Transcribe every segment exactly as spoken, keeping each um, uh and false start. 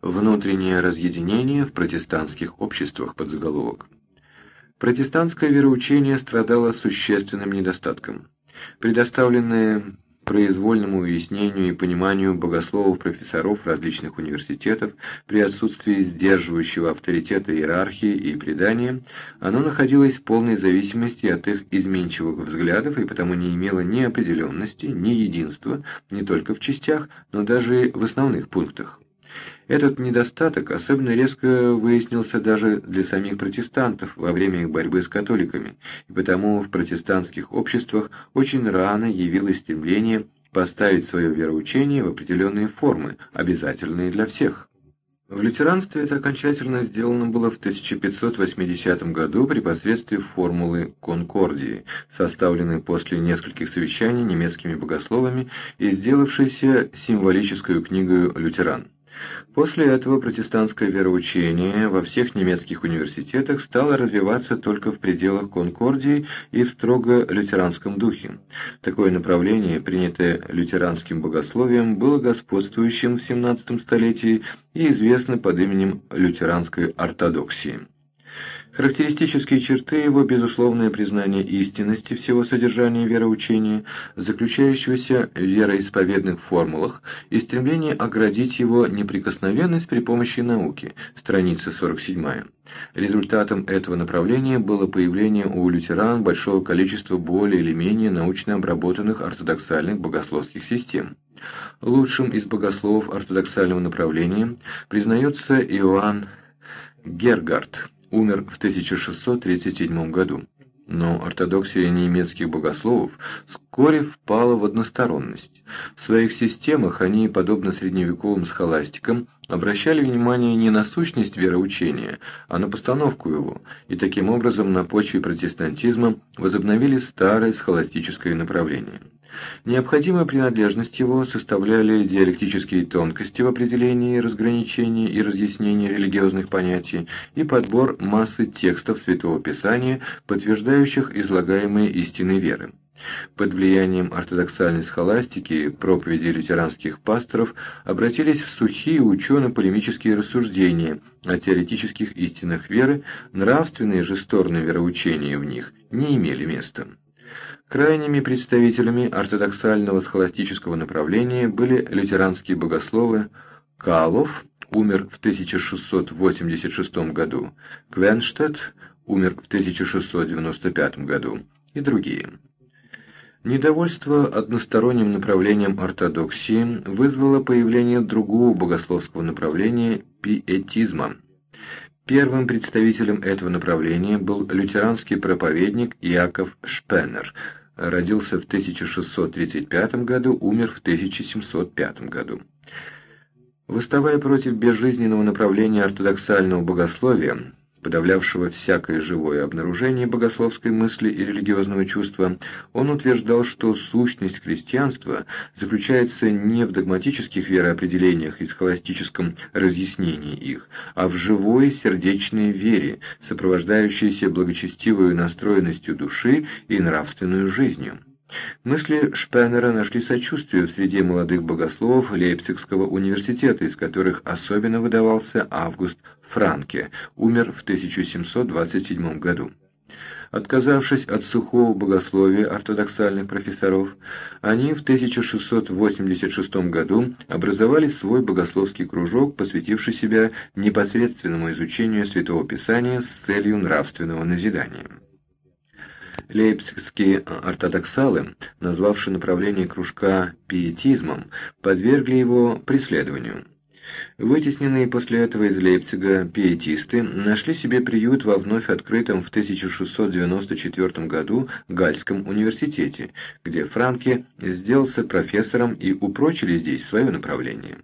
Внутреннее разъединение в протестантских обществах, подзаголовок. Протестантское вероучение страдало существенным недостатком. Предоставленное произвольному уяснению и пониманию богословов-профессоров различных университетов при отсутствии сдерживающего авторитета иерархии и предания, оно находилось в полной зависимости от их изменчивых взглядов и потому не имело ни определенности, ни единства, не только в частях, но даже и в основных пунктах. Этот недостаток особенно резко выяснился даже для самих протестантов во время их борьбы с католиками, и потому в протестантских обществах очень рано явилось стремление поставить свое вероучение в определенные формы, обязательные для всех. В лютеранстве это окончательно сделано было в тысяча пятьсот восьмидесятом году при посредстве формулы Конкордии, составленной после нескольких совещаний немецкими богословами и сделавшейся символической книгой лютеран. После этого протестантское вероучение во всех немецких университетах стало развиваться только в пределах Конкордии и в строго лютеранском духе. Такое направление, принятое лютеранским богословием, было господствующим в семнадцатом столетии и известно под именем лютеранской ортодоксии. Характеристические черты его – безусловное признание истинности всего содержания вероучения, заключающегося в вероисповедных формулах, и стремление оградить его неприкосновенность при помощи науки, страница сорок седьмая. Результатом этого направления было появление у лютеран большого количества более или менее научно обработанных ортодоксальных богословских систем. Лучшим из богословов ортодоксального направления признается Иоанн Гергард, умер в тысяча шестьсот тридцать седьмом году. Но ортодоксия немецких богословов вскоре впала в односторонность. В своих системах они, подобно средневековым схоластикам, обращали внимание не на сущность вероучения, а на постановку его, и таким образом на почве протестантизма возобновили старое схоластическое направление. Необходимую принадлежность его составляли диалектические тонкости в определении, разграничении и разъяснении религиозных понятий и подбор массы текстов Святого Писания, подтверждающих излагаемые истины веры. Под влиянием ортодоксальной схоластики проповеди лютеранских пасторов обратились в сухие учено-полемические рассуждения о теоретических истинах веры, нравственные же стороны вероучения в них не имели места. Крайними представителями ортодоксального схоластического направления были лютеранские богословы Калов, умер в тысяча шестьсот восемьдесят шестом году, Квенштедт, умер в тысяча шестьсот девяносто пятом году, и другие. Недовольство односторонним направлением ортодоксии вызвало появление другого богословского направления – пиетизма. Первым представителем этого направления был лютеранский проповедник Иаков Шпеннер, родился в тысяча шестьсот тридцать пятом году, умер в тысяча семьсот пятом году. Выставая против безжизненного направления ортодоксального богословия, подавлявшего всякое живое обнаружение богословской мысли и религиозного чувства, он утверждал, что сущность христианства заключается не в догматических вероопределениях и схоластическом разъяснении их, а в живой сердечной вере, сопровождающейся благочестивой настроенностью души и нравственной жизнью. Мысли Шпеннера нашли сочувствие в среде молодых богословов Лейпцигского университета, из которых особенно выдавался Август Франке, умер в тысяча семьсот двадцать седьмом году. Отказавшись от сухого богословия ортодоксальных профессоров, они в тысяча шестьсот восемьдесят шестом году образовали свой богословский кружок, посвятивший себя непосредственному изучению Святого Писания с целью нравственного назидания. Лейпцигские ортодоксалы, назвавшие направление кружка пиетизмом, подвергли его преследованию. Вытесненные после этого из Лейпцига пиетисты нашли себе приют во вновь открытом в тысяча шестьсот девяносто четвёртом году Гальском университете, где Франке сделался профессором и упрочили здесь свое направление.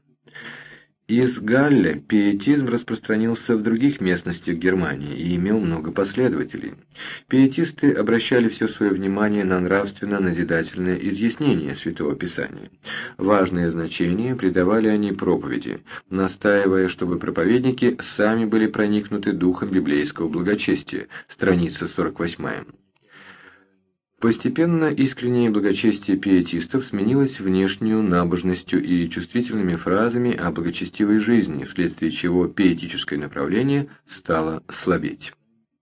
Из Галле пиетизм распространился в других местностях Германии и имел много последователей. Пиетисты обращали все свое внимание на нравственно-назидательное изъяснение Святого Писания. Важное значение придавали они проповеди, настаивая, чтобы проповедники сами были проникнуты духом библейского благочестия, страница сорок восьмая. Постепенно искреннее благочестие пиетистов сменилось внешнюю набожностью и чувствительными фразами о благочестивой жизни, вследствие чего пиетическое направление стало слабеть.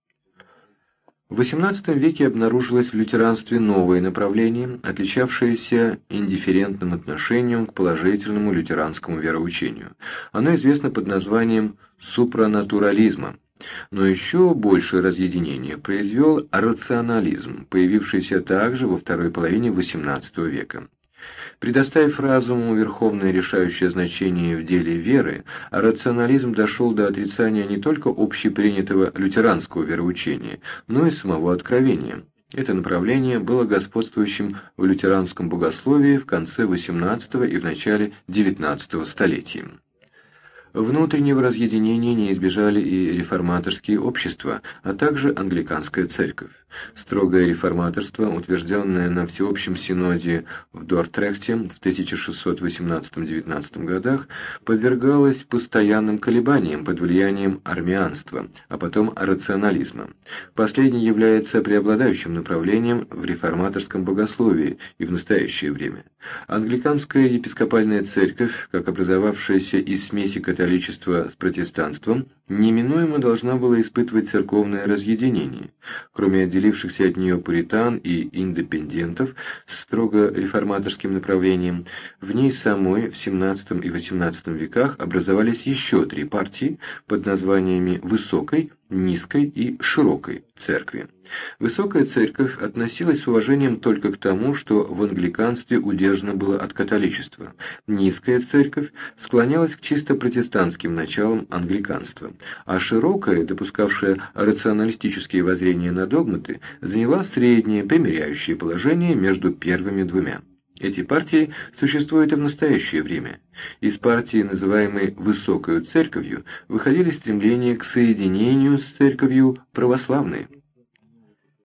В восемнадцатом веке обнаружилось в лютеранстве новое направление, отличавшееся индифферентным отношением к положительному лютеранскому вероучению. Оно известно под названием супранатурализма. Но еще большее разъединение произвел рационализм, появившийся также во второй половине восемнадцатого века. Предоставив разуму верховное решающее значение в деле веры, рационализм дошел до отрицания не только общепринятого лютеранского вероучения, но и самого откровения. Это направление было господствующим в лютеранском богословии в конце восемнадцатого и в начале девятнадцатого столетий. Внутреннего разъединения не избежали и реформаторские общества, а также англиканская церковь. Строгое реформаторство, утвержденное на Всеобщем синоде в Дортрехте в тысяча шестьсот восемнадцатом-девятнадцатом годах, подвергалось постоянным колебаниям под влиянием армианства, а потом рационализма. Последний является преобладающим направлением в реформаторском богословии и в настоящее время. Англиканская епископальная церковь, как образовавшаяся из смеси католичества с протестанством, неминуемо должна была испытывать церковное разъединение. Кроме отделившихся от нее пуритан и индепендентов с строго реформаторским направлением, в ней самой в семнадцатом и восемнадцатом веках образовались еще три партии под названиями «Высокой», «Низкой» и «Широкой» церкви. Высокая церковь относилась с уважением только к тому, что в англиканстве удержано было от католичества. Низкая церковь склонялась к чисто протестантским началам англиканства, а широкая, допускавшая рационалистические воззрения на догматы, заняла среднее примиряющее положение между первыми двумя. Эти партии существуют и в настоящее время. Из партии, называемой «высокою церковью», выходили стремления к соединению с церковью православной.